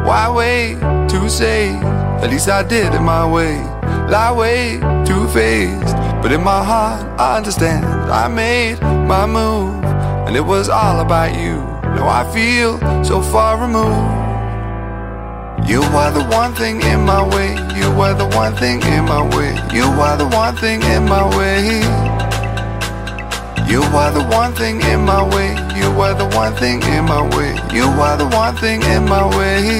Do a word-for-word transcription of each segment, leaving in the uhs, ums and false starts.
Why wait to say? At least I did it my way. Lie way too faced, but in my heart I understand. I made my move, and it was all about you. Now I feel so far removed. You are the one thing in my way. You are the one thing in my way. You are the one thing in my way. You are the one thing in my way. You are the one thing in my way. You are the one thing in my way.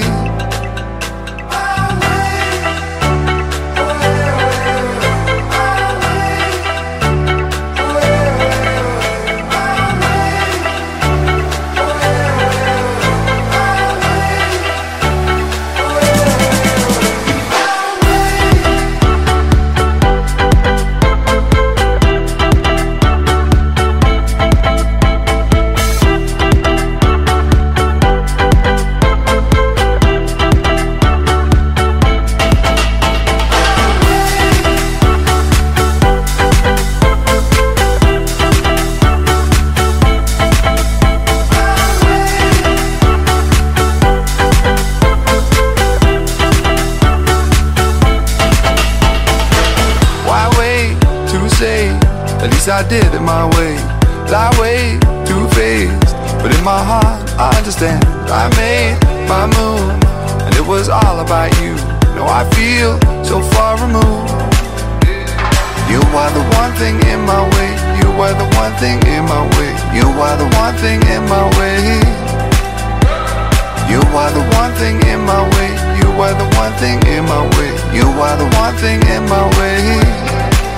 At least I did it my way. Lie way too faced, but in my heart I understand. I made my move, and it was all about you. Now I feel so far removed. You are the one thing in my way. You are the one thing in my way. You are the one thing in my way. You are the one thing in my way. You are the one thing in my way. You are the one thing in my way.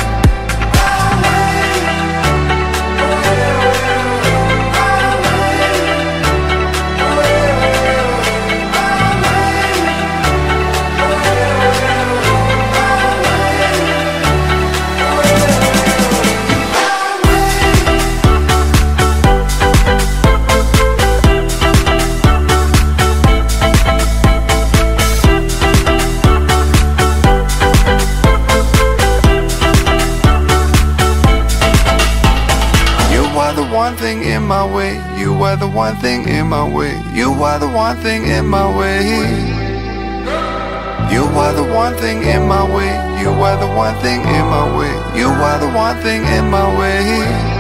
One thing in my way. You are the one thing in my way. You are the one thing in my way. You are the one thing in my way. You are the one thing in my way. You are the one thing in my way.